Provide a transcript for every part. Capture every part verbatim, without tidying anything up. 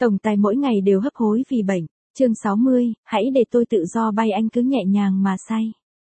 Tổng tài mỗi ngày đều hấp hối vì bệnh. Chương sáu mươi, hãy để tôi tự do bay, anh cứ nhẹ nhàng mà say.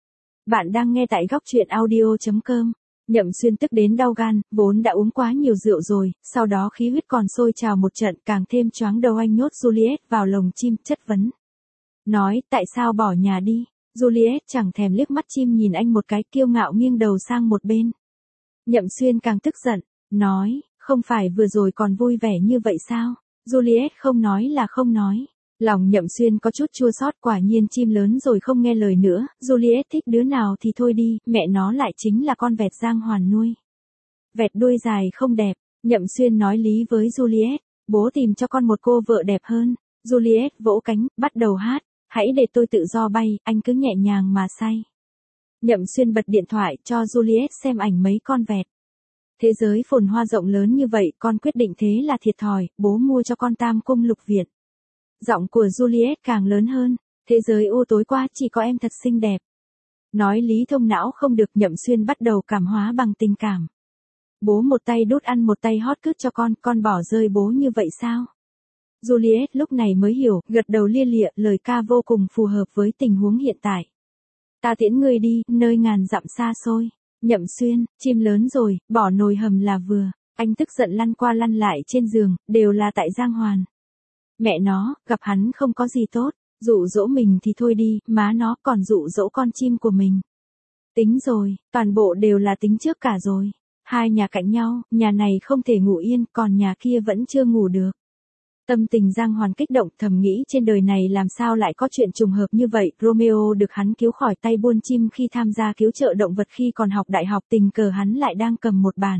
Bạn đang nghe tại góc truyện audio chấm com. Nhậm Xuyên tức đến đau gan, vốn đã uống quá nhiều rượu rồi, sau đó khí huyết còn sôi trào một trận, càng thêm choáng đầu. Anh nhốt Juliet vào lồng chim, chất vấn. Nói, tại sao bỏ nhà đi? Juliet chẳng thèm liếc mắt chim nhìn anh một cái, kiêu ngạo nghiêng đầu sang một bên. Nhậm Xuyên càng tức giận, nói, không phải vừa rồi còn vui vẻ như vậy sao? Juliet không nói là không nói. Lòng Nhậm Xuyên có chút chua xót, quả nhiên chim lớn rồi không nghe lời nữa, Juliet thích đứa nào thì thôi đi, mẹ nó lại chính là con vẹt Giang Hoàn nuôi. Vẹt đuôi dài không đẹp, Nhậm Xuyên nói lý với Juliet, bố tìm cho con một cô vợ đẹp hơn. Juliet vỗ cánh, bắt đầu hát, hãy để tôi tự do bay, anh cứ nhẹ nhàng mà say. Nhậm Xuyên bật điện thoại cho Juliet xem ảnh mấy con vẹt. Thế giới phồn hoa rộng lớn như vậy, con quyết định thế là thiệt thòi, bố mua cho con tam cung lục viện. Giọng của Juliet càng lớn hơn, thế giới u tối quá, chỉ có em thật xinh đẹp. Nói lý thông não không được, Nhậm Xuyên bắt đầu cảm hóa bằng tình cảm. Bố một tay đút ăn một tay hót cứt cho con, con bỏ rơi bố như vậy sao? Juliet lúc này mới hiểu, gật đầu lia lịa, lời ca vô cùng phù hợp với tình huống hiện tại. Ta tiễn ngươi đi, nơi ngàn dặm xa xôi. Nhậm Xuyên, chim lớn rồi, bỏ nồi hầm là vừa. Anh tức giận lăn qua lăn lại trên giường, đều là tại Giang Hoàn. Mẹ nó, gặp hắn không có gì tốt, dụ dỗ mình thì thôi đi, má nó còn dụ dỗ con chim của mình. Tính rồi, toàn bộ đều là tính trước cả rồi. Hai nhà cạnh nhau, nhà này không thể ngủ yên, còn nhà kia vẫn chưa ngủ được. Tâm tình Giang Hoàn kích động, thầm nghĩ trên đời này làm sao lại có chuyện trùng hợp như vậy. Romeo được hắn cứu khỏi tay buôn chim khi tham gia cứu trợ động vật khi còn học đại học, tình cờ hắn lại đang cầm một bản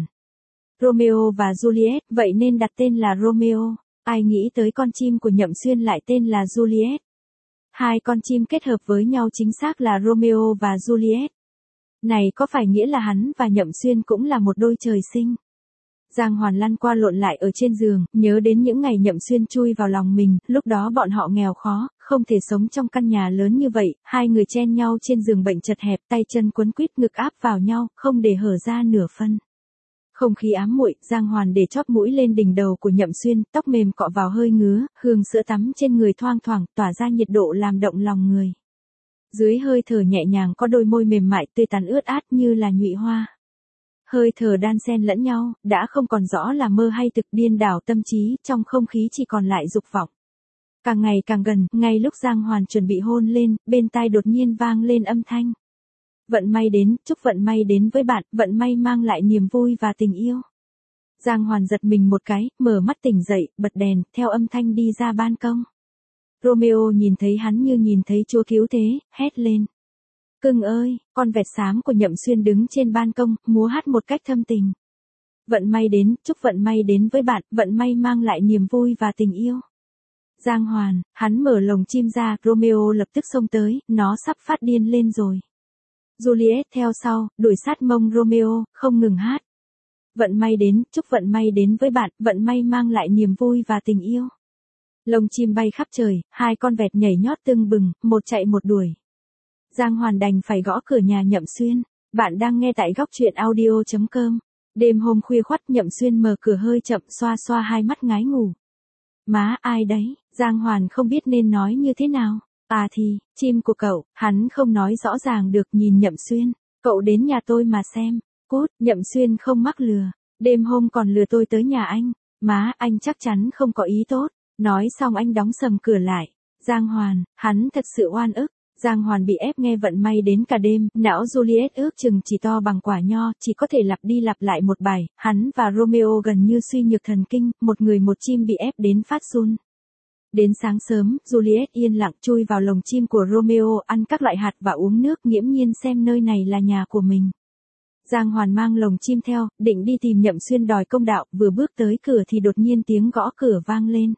Romeo và Juliet, vậy nên đặt tên là Romeo. Ai nghĩ tới con chim của Nhậm Xuyên lại tên là Juliet. Hai con chim kết hợp với nhau chính xác là Romeo và Juliet. Này có phải nghĩa là hắn và Nhậm Xuyên cũng là một đôi trời sinh? Giang Hoàn lăn qua lộn lại ở trên giường, nhớ đến những ngày Nhậm Xuyên chui vào lòng mình, lúc đó bọn họ nghèo khó, không thể sống trong căn nhà lớn như vậy, hai người chen nhau trên giường bệnh chật hẹp, tay chân quấn quýt, ngực áp vào nhau, không để hở ra nửa phân. Không khí ám muội, Giang Hoàn để chóp mũi lên đỉnh đầu của Nhậm Xuyên, tóc mềm cọ vào hơi ngứa, hương sữa tắm trên người thoang thoảng, tỏa ra nhiệt độ làm động lòng người. Dưới hơi thở nhẹ nhàng có đôi môi mềm mại tươi tắn ướt át như là nhụy hoa. Hơi thở đan xen lẫn nhau, đã không còn rõ là mơ hay thực, điên đảo tâm trí, trong không khí chỉ còn lại dục vọng. Càng ngày càng gần, ngay lúc Giang Hoàn chuẩn bị hôn lên, bên tai đột nhiên vang lên âm thanh. Vận may đến, chúc vận may đến với bạn, vận may mang lại niềm vui và tình yêu. Giang Hoàn giật mình một cái, mở mắt tỉnh dậy, bật đèn, theo âm thanh đi ra ban công. Romeo nhìn thấy hắn như nhìn thấy Chúa cứu thế, hét lên. Cưng ơi, con vẹt xám của Nhậm Xuyên đứng trên ban công, múa hát một cách thâm tình. Vận may đến, chúc vận may đến với bạn, vận may mang lại niềm vui và tình yêu. Giang Hoàn, hắn mở lồng chim ra, Romeo lập tức xông tới, nó sắp phát điên lên rồi. Juliet theo sau, đuổi sát mông Romeo, không ngừng hát. Vận may đến, chúc vận may đến với bạn, vận may mang lại niềm vui và tình yêu. Lồng chim bay khắp trời, hai con vẹt nhảy nhót tưng bừng, một chạy một đuổi. Giang Hoàn đành phải gõ cửa nhà Nhậm Xuyên. Bạn đang nghe tại góc truyện audio chấm com. Đêm hôm khuya khoắt, Nhậm Xuyên mở cửa hơi chậm, xoa xoa hai mắt ngái ngủ. Má, ai đấy? Giang Hoàn không biết nên nói như thế nào. À thì, chim của cậu, hắn không nói rõ ràng được, nhìn Nhậm Xuyên. Cậu đến nhà tôi mà xem. Cút, Nhậm Xuyên không mắc lừa. Đêm hôm còn lừa tôi tới nhà anh. Má, anh chắc chắn không có ý tốt. Nói xong anh đóng sầm cửa lại. Giang Hoàn, hắn thật sự oan ức. Giang Hoàn bị ép nghe vận may đến cả đêm, não Juliet ước chừng chỉ to bằng quả nho, chỉ có thể lặp đi lặp lại một bài, hắn và Romeo gần như suy nhược thần kinh, một người một chim bị ép đến phát run. Đến sáng sớm, Juliet yên lặng chui vào lồng chim của Romeo, ăn các loại hạt và uống nước, nghiễm nhiên xem nơi này là nhà của mình. Giang Hoàn mang lồng chim theo, định đi tìm Nhậm Xuyên đòi công đạo, vừa bước tới cửa thì đột nhiên tiếng gõ cửa vang lên.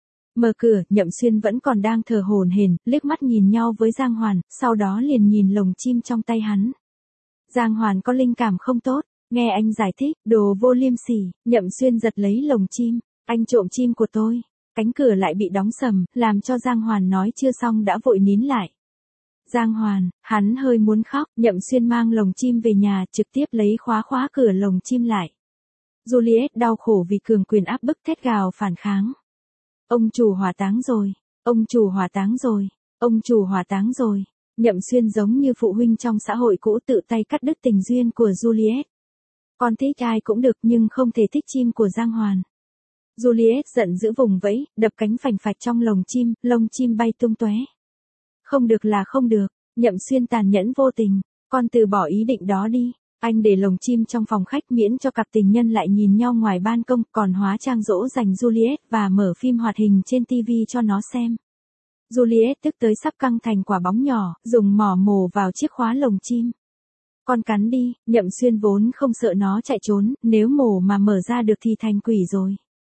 Mở cửa, Nhậm Xuyên vẫn còn đang thở hổn hển, liếc mắt nhìn nhau với Giang Hoàn, sau đó liền nhìn lồng chim trong tay hắn. Giang Hoàn có linh cảm không tốt, nghe anh giải thích, đồ vô liêm sỉ. Nhậm Xuyên giật lấy lồng chim, anh trộm chim của tôi. Cánh cửa lại bị đóng sầm, làm cho Giang Hoàn nói chưa xong đã vội nín lại. Giang Hoàn, hắn hơi muốn khóc, Nhậm Xuyên mang lồng chim về nhà, trực tiếp lấy khóa khóa cửa lồng chim lại. Juliet đau khổ vì cường quyền áp bức thét gào phản kháng. Ông chủ hỏa táng rồi, ông chủ hỏa táng rồi, ông chủ hỏa táng rồi. Nhậm Xuyên giống như phụ huynh trong xã hội cũ tự tay cắt đứt tình duyên của Juliet. Con thích ai cũng được nhưng không thể thích chim của Giang Hoàn. Juliet giận dữ vùng vẫy, đập cánh phành phạch trong lồng chim, lông chim bay tung tóe. Không được là không được, Nhậm Xuyên tàn nhẫn vô tình, con từ bỏ ý định đó đi. Anh để lồng chim trong phòng khách miễn cho cặp tình nhân lại nhìn nhau ngoài ban công, còn hóa trang dỗ dành Juliet và mở phim hoạt hình trên ti vi cho nó xem. Juliet tức tới sắp căng thành quả bóng nhỏ, dùng mỏ mổ vào chiếc khóa lồng chim. Con cắn đi, Nhậm Xuyên vốn không sợ nó chạy trốn, nếu mổ mà mở ra được thì thành quỷ rồi.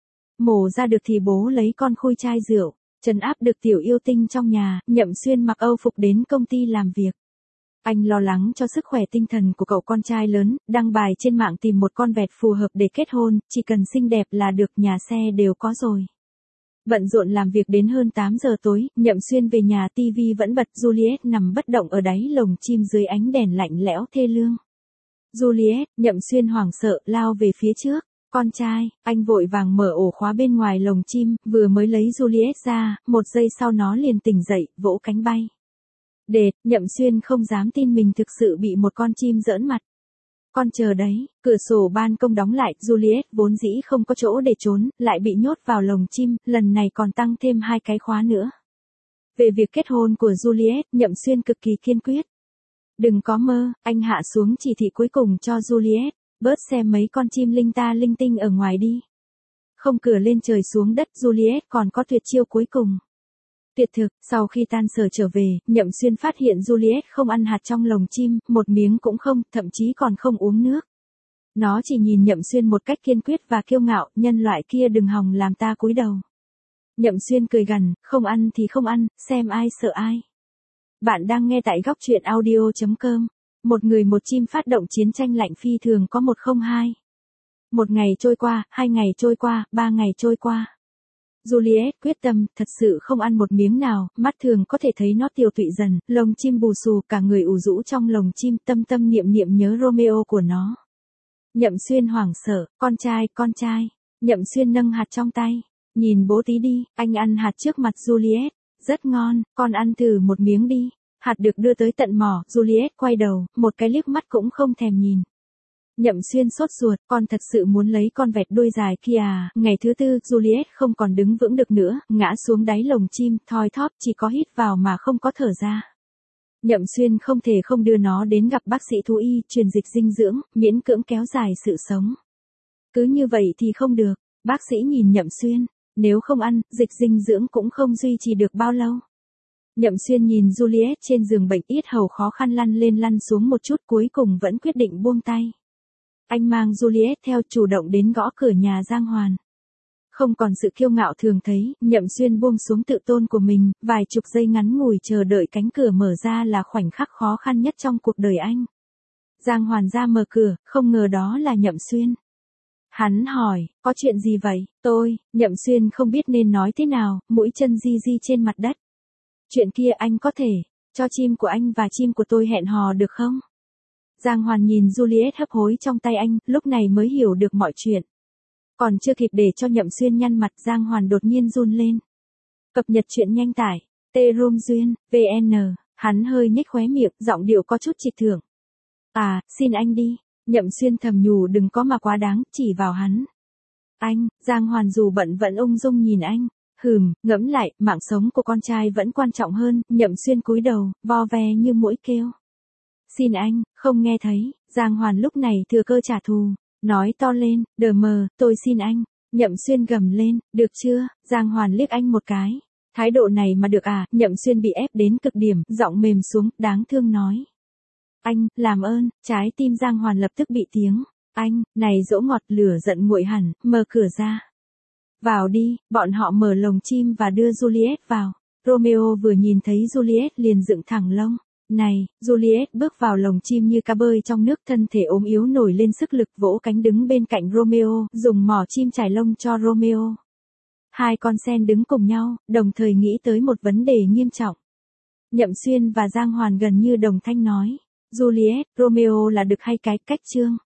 Mổ ra được thì bố lấy con khui chai rượu, trấn áp được tiểu yêu tinh trong nhà, Nhậm Xuyên mặc âu phục đến công ty làm việc. Anh lo lắng cho sức khỏe tinh thần của cậu con trai lớn, đăng bài trên mạng tìm một con vẹt phù hợp để kết hôn, chỉ cần xinh đẹp là được, nhà xe đều có rồi. Bận rộn làm việc đến hơn tám giờ tối, Nhậm Xuyên về nhà, tivi vẫn bật, Juliet nằm bất động ở đáy lồng chim dưới ánh đèn lạnh lẽo thê lương. Juliet, Nhậm Xuyên hoảng sợ, lao về phía trước. Con trai, anh vội vàng mở ổ khóa bên ngoài lồng chim, vừa mới lấy Juliet ra, một giây sau nó liền tỉnh dậy, vỗ cánh bay. Đệt, Nhậm Xuyên không dám tin mình thực sự bị một con chim giỡn mặt. Con chờ đấy, cửa sổ ban công đóng lại, Juliet vốn dĩ không có chỗ để trốn, lại bị nhốt vào lồng chim, lần này còn tăng thêm hai cái khóa nữa. Về việc kết hôn của Juliet, Nhậm Xuyên cực kỳ kiên quyết. Đừng có mơ, anh hạ xuống chỉ thị cuối cùng cho Juliet, bớt xem mấy con chim linh ta linh tinh ở ngoài đi. Không cửa lên trời xuống đất, Juliet còn có tuyệt chiêu cuối cùng. Tuyệt thực, sau khi tan sở trở về, Nhậm Xuyên phát hiện Juliet không ăn hạt trong lồng chim, một miếng cũng không, thậm chí còn không uống nước. Nó chỉ nhìn Nhậm Xuyên một cách kiên quyết và kiêu ngạo, nhân loại kia đừng hòng làm ta cúi đầu. Nhậm Xuyên cười gằn, không ăn thì không ăn, xem ai sợ ai. Bạn đang nghe tại góc truyện audio chấm com. Một người một chim phát động chiến tranh lạnh phi thường có một không hai. Một ngày trôi qua, hai ngày trôi qua, ba ngày trôi qua. Juliet quyết tâm, thật sự không ăn một miếng nào, mắt thường có thể thấy nó tiêu tụy dần, lồng chim bù xù, cả người ù rũ trong lồng chim, tâm tâm niệm niệm nhớ Romeo của nó. Nhậm Xuyên hoảng sợ, con trai, con trai. Nhậm Xuyên nâng hạt trong tay, nhìn bố tí đi, anh ăn hạt trước mặt Juliet, rất ngon, con ăn thử một miếng đi. Hạt được đưa tới tận mỏ, Juliet quay đầu, một cái liếc mắt cũng không thèm nhìn. Nhậm Xuyên sốt ruột, con thật sự muốn lấy con vẹt đuôi dài kia à? Ngày thứ tư, Juliet không còn đứng vững được nữa, ngã xuống đáy lồng chim, thoi thóp, chỉ có hít vào mà không có thở ra. Nhậm Xuyên không thể không đưa nó đến gặp bác sĩ thú y, truyền dịch dinh dưỡng, miễn cưỡng kéo dài sự sống. Cứ như vậy thì không được, bác sĩ nhìn Nhậm Xuyên, nếu không ăn, dịch dinh dưỡng cũng không duy trì được bao lâu. Nhậm Xuyên nhìn Juliet trên giường bệnh, yết hầu khó khăn lăn lên lăn xuống một chút, cuối cùng vẫn quyết định buông tay. Anh mang Juliet theo, chủ động đến gõ cửa nhà Giang Hoàn. Không còn sự kiêu ngạo thường thấy, Nhậm Xuyên buông xuống tự tôn của mình, vài chục giây ngắn ngủi chờ đợi cánh cửa mở ra là khoảnh khắc khó khăn nhất trong cuộc đời anh. Giang Hoàn ra mở cửa, không ngờ đó là Nhậm Xuyên. Hắn hỏi, có chuyện gì vậy? Tôi, Nhậm Xuyên không biết nên nói thế nào, mũi chân di di trên mặt đất. Chuyện kia anh có thể, cho chim của anh và chim của tôi hẹn hò được không? Giang Hoàn nhìn Juliet hấp hối trong tay anh, lúc này mới hiểu được mọi chuyện. Còn chưa kịp để cho Nhậm Xuyên nhăn mặt, Giang Hoàn đột nhiên run lên. Cập nhật chuyện nhanh tải, T-Room Duyên, vê en, hắn hơi nhếch khóe miệng, giọng điệu có chút trịch thượng. À, xin anh đi, Nhậm Xuyên thầm nhủ đừng có mà quá đáng, chỉ vào hắn. Anh, Giang Hoàn dù bận vẫn ung dung nhìn anh. Hừm, ngẫm lại, mạng sống của con trai vẫn quan trọng hơn, Nhậm Xuyên cúi đầu, vo ve như muỗi kêu. Xin anh, không nghe thấy, Giang Hoàn lúc này thừa cơ trả thù, nói to lên, đờ mờ, tôi xin anh. Nhậm Xuyên gầm lên, được chưa? Giang Hoàn liếc anh một cái. Thái độ này mà được à? Nhậm Xuyên bị ép đến cực điểm, giọng mềm xuống, đáng thương nói. Anh, làm ơn, trái tim Giang Hoàn lập tức bị tiếng. Anh, này dỗ ngọt, lửa giận nguội hẳn, mở cửa ra. Vào đi, bọn họ mở lồng chim và đưa Juliet vào. Romeo vừa nhìn thấy Juliet liền dựng thẳng lông. Này, Juliet bước vào lồng chim như cá bơi trong nước, thân thể ốm yếu nổi lên sức lực, vỗ cánh đứng bên cạnh Romeo, dùng mỏ chim trải lông cho Romeo. Hai con sen đứng cùng nhau, đồng thời nghĩ tới một vấn đề nghiêm trọng. Nhậm Xuyên và Giang Hoàn gần như đồng thanh nói. Juliet, Romeo là đực hay cái cách chương?